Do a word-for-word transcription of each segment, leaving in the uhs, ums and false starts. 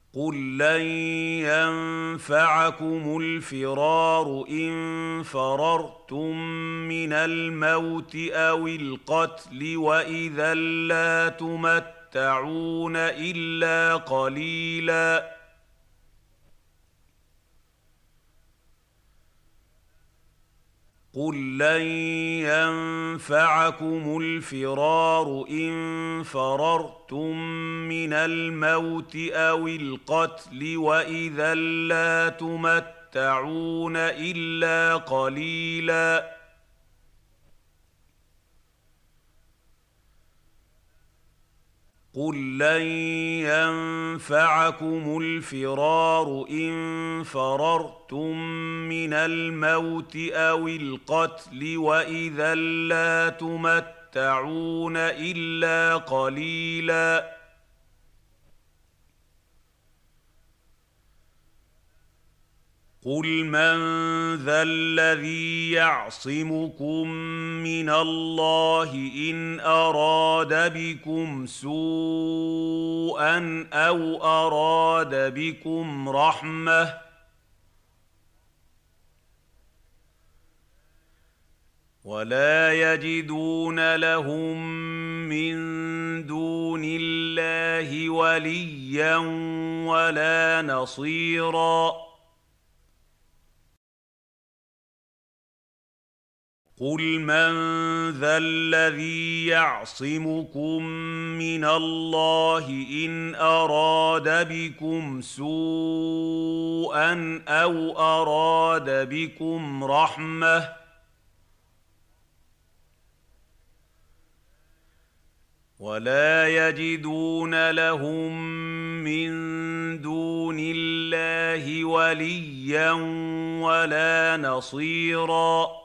قل لن ينفعكم الفرار إن فررتم من الموت أو القتل وإذا لا تمتعون إلا قليلا قل لن ينفعكم الفرار إن فررتم من الموت أو القتل وإذا لا تمتعون إلا قليلا قل لن ينفعكم الفرار إن فررتم من الموت أو القتل وإذا لا تمتعون إلا قليلا قل من ذا الذي يعصمكم من الله إن أراد بكم سوءا أو أراد بكم رحمة ولا يجدون لهم من دون الله وليا ولا نصيرا قل من ذا الذي يعصمكم من الله إن أراد بكم سوءا أو أراد بكم رحمة ولا يجدون لهم من دون الله وليا ولا نصيرا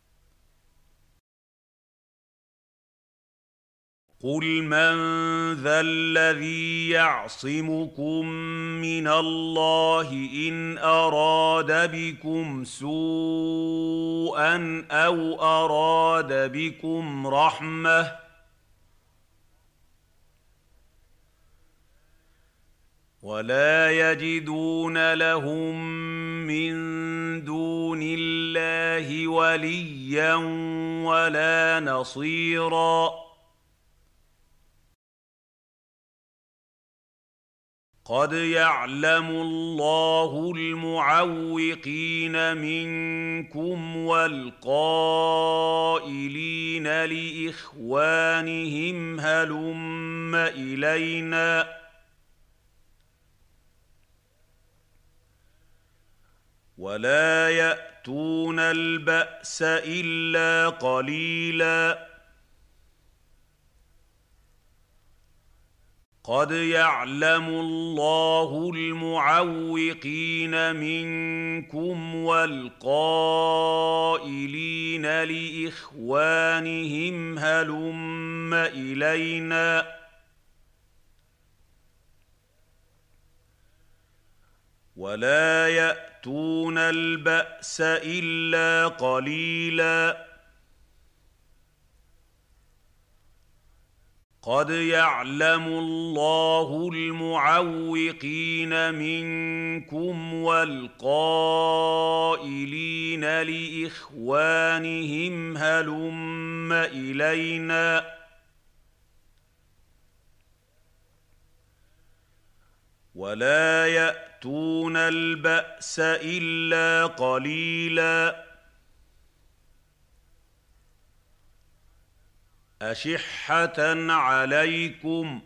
قل من ذا الذي يعصمكم من الله إن أراد بكم سوءا أو أراد بكم رحمة ولا يجدون لهم من دون الله وليا ولا نصيرا قد يعلم الله المعوقين منكم والقائلين لإخوانهم هلم إلينا ولا يأتون البأس إلا قليلا قد يعلم الله المعوقين منكم والقائلين لإخوانهم هلم إلينا ولا يأتون البأس إلا قليلا قد يعلم الله المعوقين منكم والقائلين لإخوانهم هلم إلينا ولا يأتون البأس إلا قليلا أشحة عليكم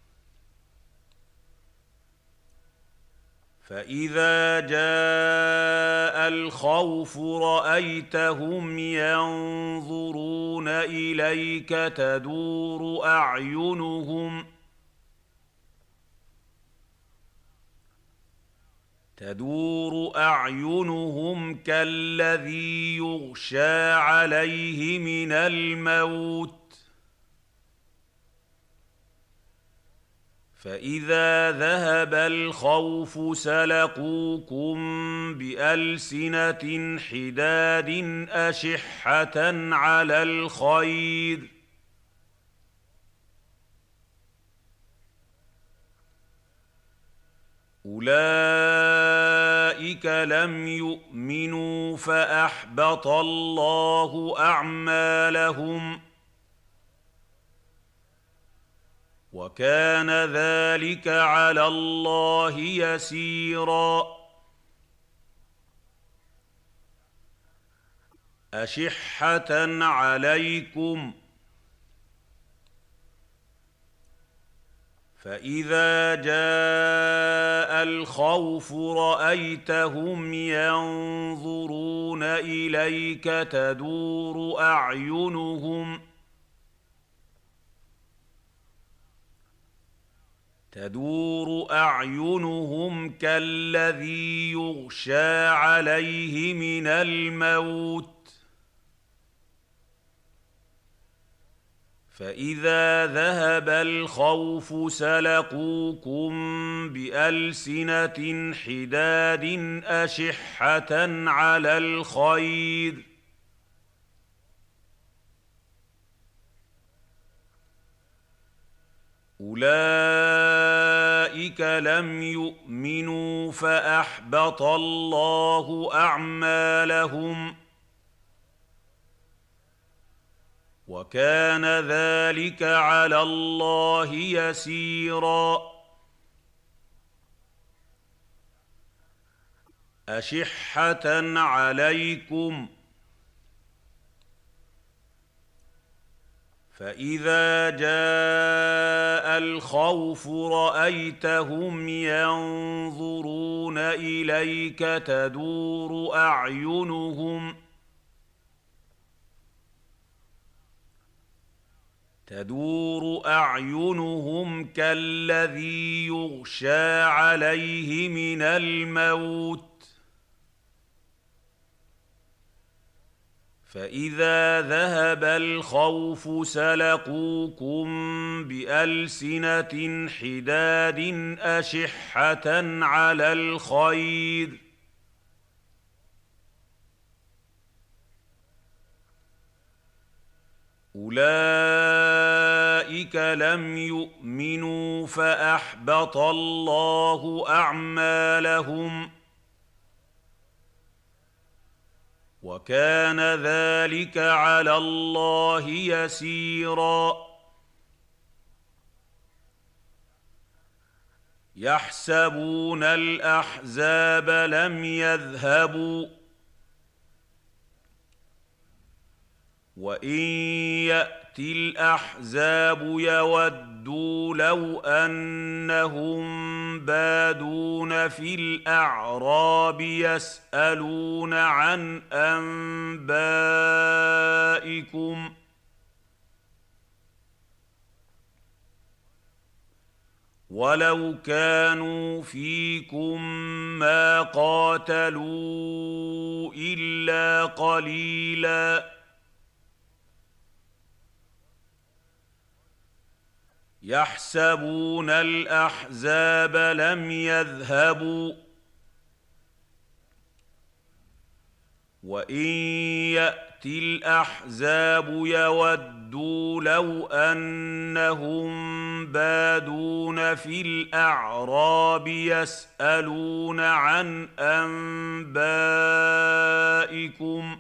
فإذا جاء الخوف رأيتهم ينظرون إليك تدور أعينهم تدور أعينهم كالذي يغشى عليه من الموت فإذا ذهب الخوف سلقوكم بألسنة حداد أشحة على الخير أولئك لم يؤمنوا فأحبط الله أعمالهم وكان ذلك على الله يسيرا أشحة عليكم فإذا جاء الخوف رأيتهم ينظرون إليك تدور أعينهم تدور أعينهم كالذي يغشى عليه من الموت فإذا ذهب الخوف سلقوكم بألسنة حداد أشحة على الخير أولئك لم يؤمنوا فأحبط الله أعمالهم وكان ذلك على الله يسيرا أشحة عليكم فإذا جاء الخوف رأيتهم ينظرون إليك تدور أعينهم تدور أعينهم كالذي يغشى عليه من الموت فإذا ذهب الخوف سلقوكم بألسنة حداد أشحة على الخير أولئك لم يؤمنوا فأحبط الله أعمالهم وكان ذلك على الله يسيرا يحسبون الأحزاب لم يذهبوا وإن يأتي الأحزاب يودوا لو أنهم بادون في الأعراب يسألون عن أنبائكم ولو كانوا فيكم ما قاتلوا إلا قليلاً يحسبون الأحزاب لم يذهبوا وإن يأتي الأحزاب يودوا لو أنهم بادون في الأعراب يسألون عن أنبائكم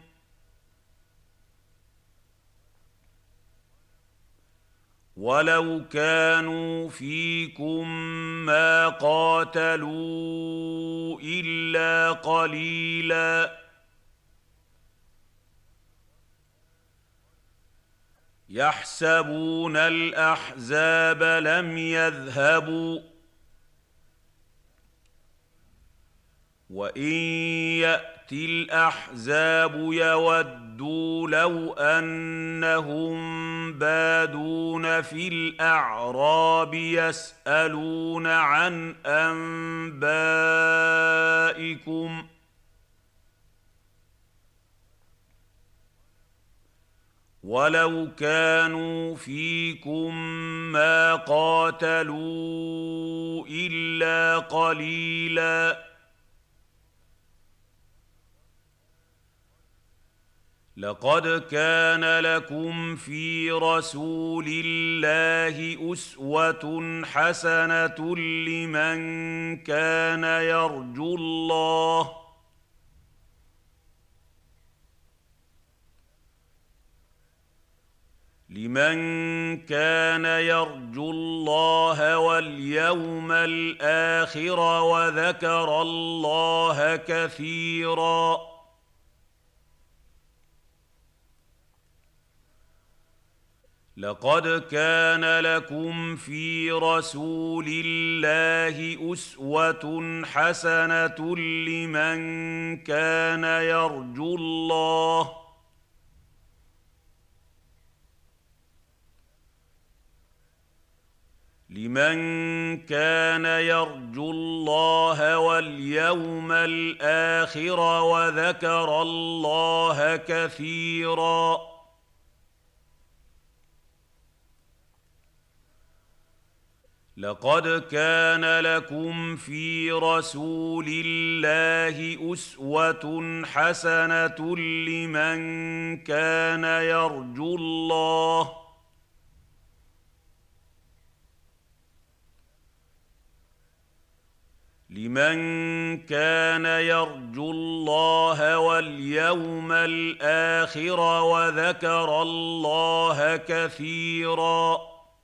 ولو كانوا فيكم ما قاتلوا إلا قليلاً يحسبون الأحزاب لم يذهبوا وإن يأتي الأحزاب يودوا لو أنهم بادون في الأعراب يسألون عن أنبائكم ولو كانوا فيكم ما قاتلوا إلا قليلاً لقد كان لكم في رسول الله أسوة حسنة لمن كان يرجو الله لمن كان يرجو الله واليوم الآخر وذكر الله كثيرا. لقد كان لكم في رسول الله أسوة حسنة لمن كان يرجو الله لمن كان يرجو الله واليوم الآخر وذكر الله كثيرا. لقد كان لكم في رسول الله أسوة حسنة لمن كان يرجو الله لمن كان يرجو الله واليوم الآخر وذكر الله كثيرا.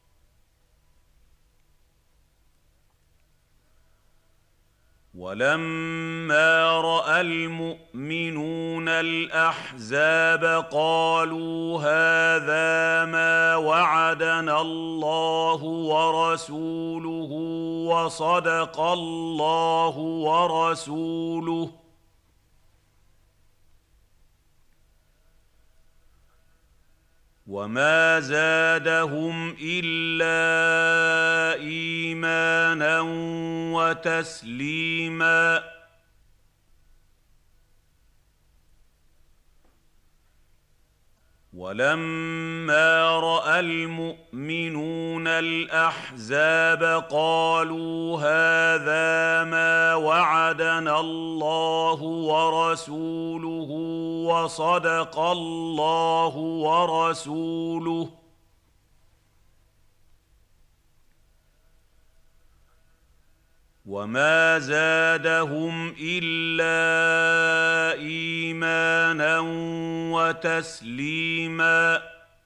ولما رأى المؤمنون الأحزاب قالوا هذا ما وعدنا الله ورسوله وصدق الله ورسوله وما زادهم إلا إيمانا وتسليما. ولما رأى المؤمنون الأحزاب قالوا هذا ما وعدنا الله ورسوله وصدق الله ورسوله وما زادهم إلا إيمانا وتسليما.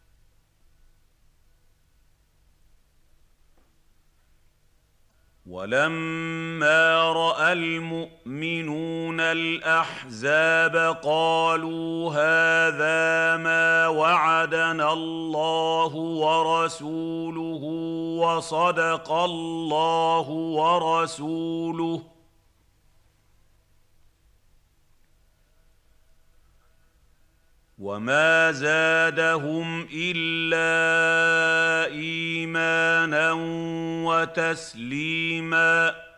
ولما رأى المؤمنون الأحزاب قالوا هذا ما وعدنا الله ورسوله وصدق الله ورسوله وما زادهم إلا إيمانا وتسليما.